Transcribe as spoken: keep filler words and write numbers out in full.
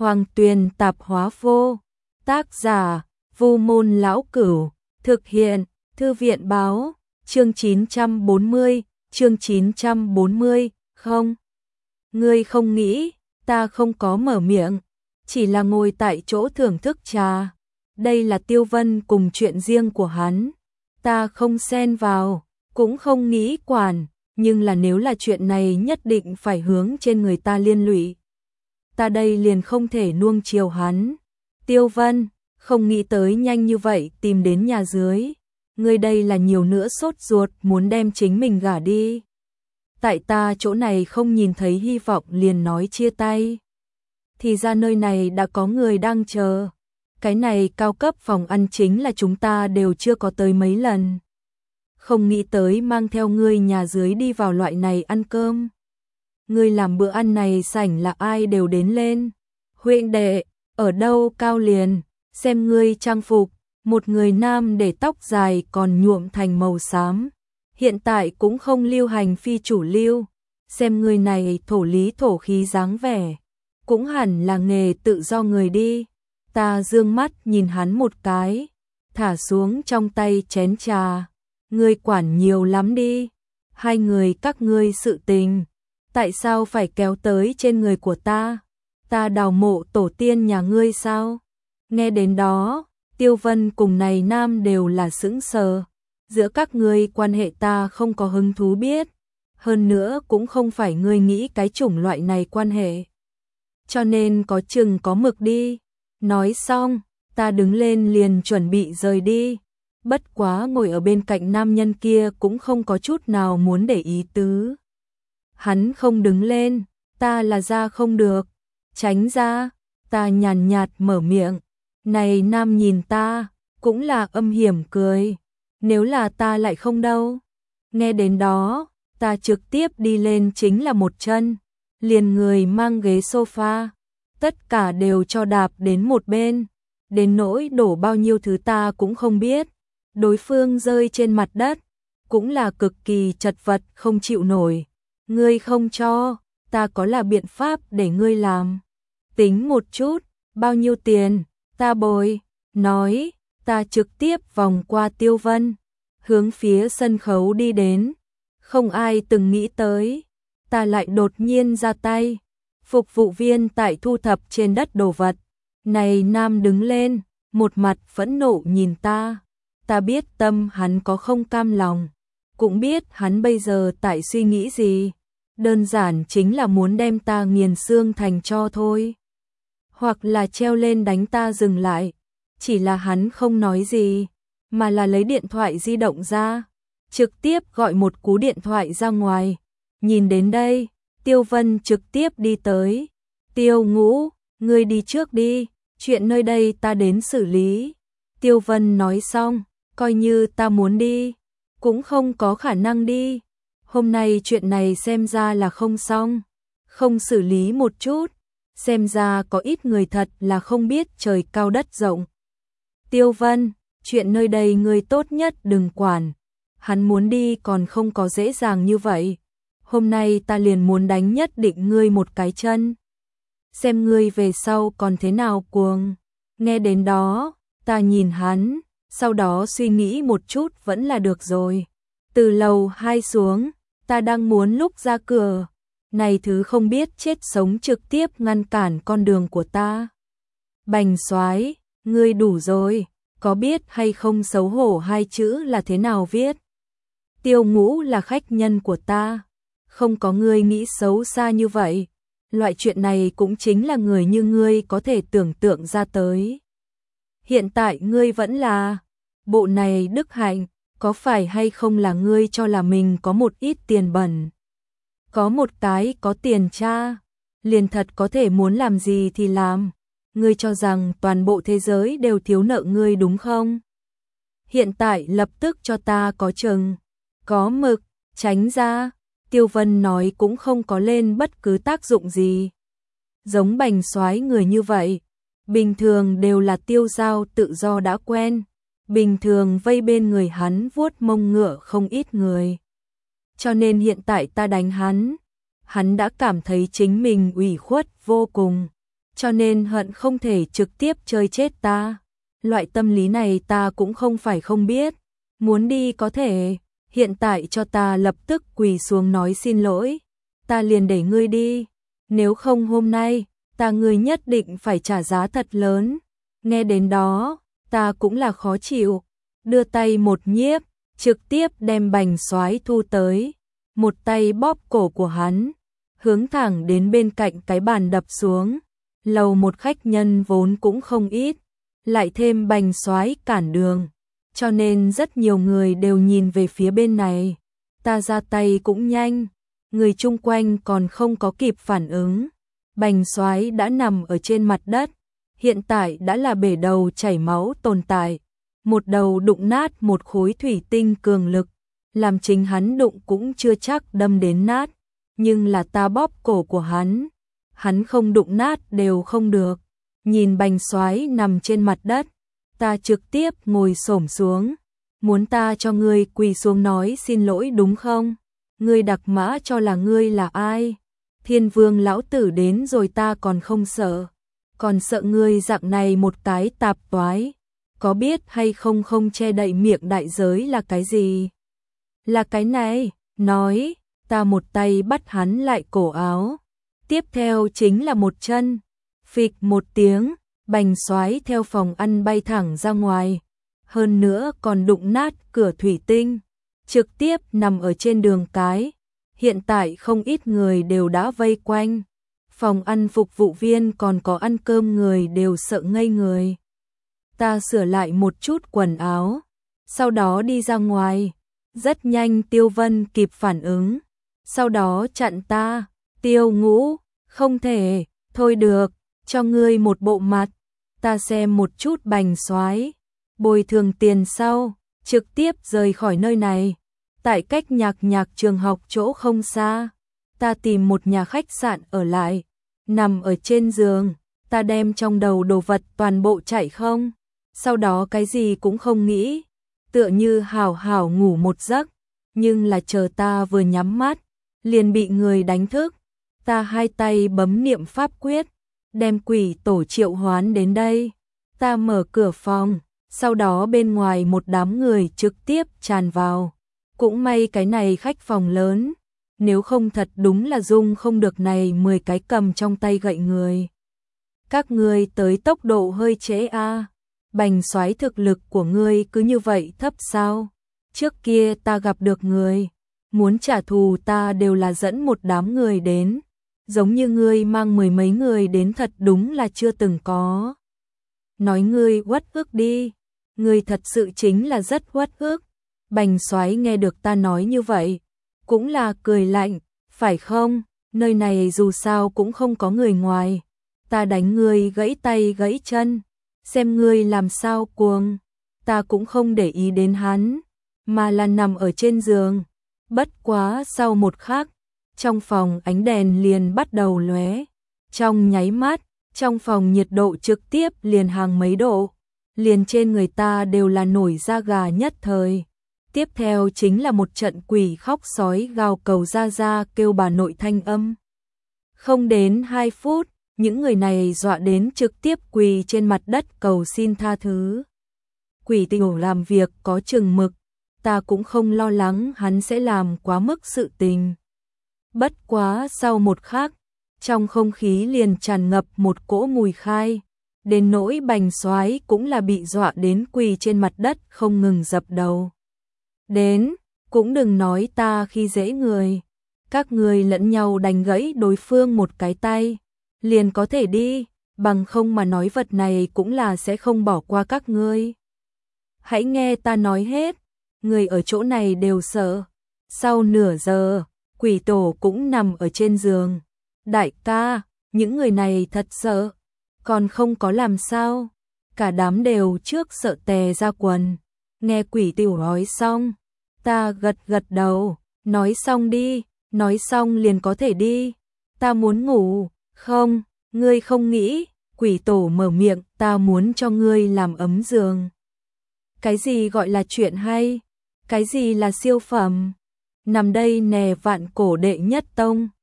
Hoàng Tuyền Tạp Hóa Vô. Tác giả: Vu Môn Lão Cửu. Thực hiện: Thư viện Báo. Chương chín trăm bốn mươi, chương chín trăm bốn mươi, không. Ngươi không nghĩ, ta không có mở miệng, chỉ là ngồi tại chỗ thưởng thức trà. Đây là Tiêu Vân cùng chuyện riêng của hắn, ta không xen vào, cũng không nghĩ quản, nhưng là nếu là chuyện này nhất định phải hướng trên người ta liên lụy. Ta đây liền không thể nuông chiều hắn. Tiêu Vân, không nghĩ tới nhanh như vậy tìm đến nhà dưới. Ngươi đây là nhiều nữa sốt ruột muốn đem chính mình gả đi. Tại ta chỗ này không nhìn thấy hy vọng liền nói chia tay. Thì ra nơi này đã có người đang chờ. Cái này cao cấp phòng ăn chính là chúng ta đều chưa có tới mấy lần. Không nghĩ tới mang theo ngươi nhà dưới đi vào loại này ăn cơm. Ngươi làm bữa ăn này sảnh là ai đều đến lên. Huynh đệ, ở đâu Cao liền, xem ngươi trang phục, một người nam để tóc dài còn nhuộm thành màu xám. Hiện tại cũng không lưu hành phi chủ lưu, xem người này thổ lý thổ khí dáng vẻ, cũng hẳn là nghề tự do người đi. Ta dương mắt nhìn hắn một cái, thả xuống trong tay chén trà. Ngươi quản nhiều lắm đi, hai người các ngươi sự tình, tại sao phải kéo tới trên người của ta? Ta đào mộ tổ tiên nhà ngươi sao? Nghe đến đó, Tiêu Vân cùng này nam đều là sững sờ. Giữa các ngươi quan hệ ta không có hứng thú biết, hơn nữa cũng không phải ngươi nghĩ cái chủng loại này quan hệ. Cho nên có chừng có mực đi. Nói xong, ta đứng lên liền chuẩn bị rời đi. Bất quá ngồi ở bên cạnh nam nhân kia cũng không có chút nào muốn để ý tứ. Hắn không đứng lên, ta là ra không được. Tránh ra, ta nhàn nhạt mở miệng. Này nam nhìn ta, cũng là âm hiểm cười. Nếu là ta lại không đâu. Nghe đến đó, ta trực tiếp đi lên chính là một chân, liền người mang ghế sofa, tất cả đều cho đạp đến một bên, đến nỗi đổ bao nhiêu thứ ta cũng không biết. Đối phương rơi trên mặt đất, cũng là cực kỳ chật vật không chịu nổi. Ngươi không cho, ta có là biện pháp để ngươi làm. Tính một chút, bao nhiêu tiền, ta bồi. Nói, ta trực tiếp vòng qua Tiêu Vân, hướng phía sân khấu đi đến. Không ai từng nghĩ tới, ta lại đột nhiên ra tay. Phục vụ viên tại thu thập trên đất đồ vật. Này nam đứng lên, một mặt phẫn nộ nhìn ta. Ta biết tâm hắn có không cam lòng, cũng biết hắn bây giờ tại suy nghĩ gì. Đơn giản chính là muốn đem ta nghiền xương thành tro thôi. Hoặc là treo lên đánh ta dừng lại. Chỉ là hắn không nói gì, mà là lấy điện thoại di động ra, trực tiếp gọi một cú điện thoại ra ngoài. Nhìn đến đây, Tiêu Vân trực tiếp đi tới. Tiêu Ngũ, ngươi đi trước đi, chuyện nơi đây ta đến xử lý. Tiêu Vân nói xong, coi như ta muốn đi, cũng không có khả năng đi. Hôm nay chuyện này xem ra là không xong, không xử lý một chút, xem ra có ít người thật là không biết trời cao đất rộng. Tiêu Vân, chuyện nơi đây ngươi tốt nhất đừng quản. Hắn muốn đi còn không có dễ dàng như vậy. Hôm nay ta liền muốn đánh nhất định ngươi một cái chân. Xem ngươi về sau còn thế nào cuồng. Nghe đến đó, ta nhìn hắn, sau đó suy nghĩ một chút vẫn là được rồi. Từ lầu hai xuống, ta đang muốn lúc ra cửa. Này thứ không biết chết sống trực tiếp ngăn cản con đường của ta. Bành Soái, ngươi đủ rồi, có biết hay không xấu hổ hai chữ là thế nào viết? Tiêu Ngũ là khách nhân của ta, không có ngươi nghĩ xấu xa như vậy. Loại chuyện này cũng chính là người như ngươi có thể tưởng tượng ra tới. Hiện tại ngươi vẫn là bộ này đức hạnh, có phải hay không là ngươi cho là mình có một ít tiền bẩn? Có một cái có tiền cha, liền thật có thể muốn làm gì thì làm. Ngươi cho rằng toàn bộ thế giới đều thiếu nợ ngươi đúng không? Hiện tại lập tức cho ta có chừng, có mực, tránh ra. Tiêu Vân nói cũng không có lên bất cứ tác dụng gì. Giống Bành Soái người như vậy, bình thường đều là tiêu giao tự do đã quen. Bình thường vây bên người hắn vuốt mông ngựa không ít người. Cho nên hiện tại ta đánh hắn, hắn đã cảm thấy chính mình ủy khuất vô cùng. cho nên hận không thể trực tiếp chơi chết ta. Loại tâm lý này ta cũng không phải không biết, muốn đi có thể, hiện tại cho ta lập tức quỳ xuống nói xin lỗi, ta liền để ngươi đi, nếu không hôm nay, ta ngươi nhất định phải trả giá thật lớn. Nghe đến đó, ta cũng là khó chịu, đưa tay một nhiếp, trực tiếp đem Bành Soái thu tới, một tay bóp cổ của hắn, hướng thẳng đến bên cạnh cái bàn đập xuống. Lầu một khách nhân vốn cũng không ít, lại thêm Bành Soái cản đường, cho nên rất nhiều người đều nhìn về phía bên này. Ta ra tay cũng nhanh, người chung quanh còn không có kịp phản ứng. Bành Soái đã nằm ở trên mặt đất, hiện tại đã là bể đầu chảy máu tồn tại, một đầu đụng nát một khối thủy tinh cường lực, làm chính hắn đụng cũng chưa chắc đâm đến nát, nhưng là ta bóp cổ của hắn, hắn không đụng nát đều không được. Nhìn Bành Soái nằm trên mặt đất, ta trực tiếp ngồi xổm xuống, muốn ta cho ngươi quỳ xuống nói xin lỗi đúng không? Ngươi đặc mã cho là ngươi là ai? Thiên Vương lão tử đến rồi ta còn không sợ, còn sợ ngươi dạng này một cái tạp toái, có biết hay không không che đậy miệng đại giới là cái gì? Là cái này, nói, ta một tay bắt hắn lại cổ áo, tiếp theo chính là một chân, phịch một tiếng, Bành Soái theo phòng ăn bay thẳng ra ngoài, hơn nữa còn đụng nát cửa thủy tinh, trực tiếp nằm ở trên đường cái. Hiện tại không ít người đều đã vây quanh, phòng ăn phục vụ viên còn có ăn cơm người đều sợ ngây người. Ta sửa lại một chút quần áo, sau đó đi ra ngoài, rất nhanh Tiêu Vân kịp phản ứng, sau đó chặn ta, Tiêu Ngũ, không thể, thôi được, cho ngươi một bộ mặt, ta xem một chút Bành Soái, bồi thường tiền sau, trực tiếp rời khỏi nơi này. Tại cách nhạc nhạc trường học chỗ không xa, ta tìm một nhà khách sạn ở lại, nằm ở trên giường, ta đem trong đầu đồ vật toàn bộ chạy không, sau đó cái gì cũng không nghĩ, tựa như hảo hảo ngủ một giấc, nhưng là chờ ta vừa nhắm mắt, liền bị người đánh thức, ta hai tay bấm niệm pháp quyết, đem quỷ tổ triệu hoán đến đây, ta mở cửa phòng, sau đó bên ngoài một đám người trực tiếp tràn vào. Cũng may cái này khách phòng lớn, nếu không thật đúng là dung không được này mười cái cầm trong tay gậy người. Các ngươi tới tốc độ hơi trễ a. À. Bành Soái thực lực của ngươi cứ như vậy thấp sao? Trước kia ta gặp được người, muốn trả thù ta đều là dẫn một đám người đến, giống như ngươi mang mười mấy người đến thật đúng là chưa từng có. Nói ngươi uất ức đi, ngươi thật sự chính là rất uất ức. Bành Soái nghe được ta nói như vậy, cũng là cười lạnh, phải không? Nơi này dù sao cũng không có người ngoài, ta đánh ngươi gãy tay gãy chân, xem ngươi làm sao cuồng. Ta cũng không để ý đến hắn, mà là nằm ở trên giường. Bất quá sau một khắc, trong phòng ánh đèn liền bắt đầu lóe, trong nháy mắt, trong phòng nhiệt độ trực tiếp liền hàng mấy độ, liền trên người ta đều là nổi da gà nhất thời. Tiếp theo chính là một trận quỷ khóc sói gào cầu ra ra kêu bà nội thanh âm. Không đến hai phút, những người này dọa đến trực tiếp quỳ trên mặt đất cầu xin tha thứ. Quỷ tiểu làm việc có chừng mực, ta cũng không lo lắng hắn sẽ làm quá mức sự tình. Bất quá sau một khắc, trong không khí liền tràn ngập một cỗ mùi khai, đến nỗi Bành Soái cũng là bị dọa đến quỳ trên mặt đất không ngừng dập đầu. Đến, cũng đừng nói ta khi dễ người, các người lẫn nhau đánh gãy đối phương một cái tay, liền có thể đi, bằng không mà nói vật này cũng là sẽ không bỏ qua các ngươi. Hãy nghe ta nói hết, người ở chỗ này đều sợ. Sau nửa giờ, quỷ tổ cũng nằm ở trên giường. Đại ca, những người này thật sợ, còn không có làm sao, cả đám đều trước sợ tè ra quần. Nghe quỷ tiểu nói xong, ta gật gật đầu, nói xong đi, nói xong liền có thể đi, ta muốn ngủ, không, ngươi không nghĩ, quỷ tổ mở miệng, ta muốn cho ngươi làm ấm giường. Cái gì gọi là chuyện hay, cái gì là siêu phẩm, nằm đây nè vạn cổ đệ nhất tông.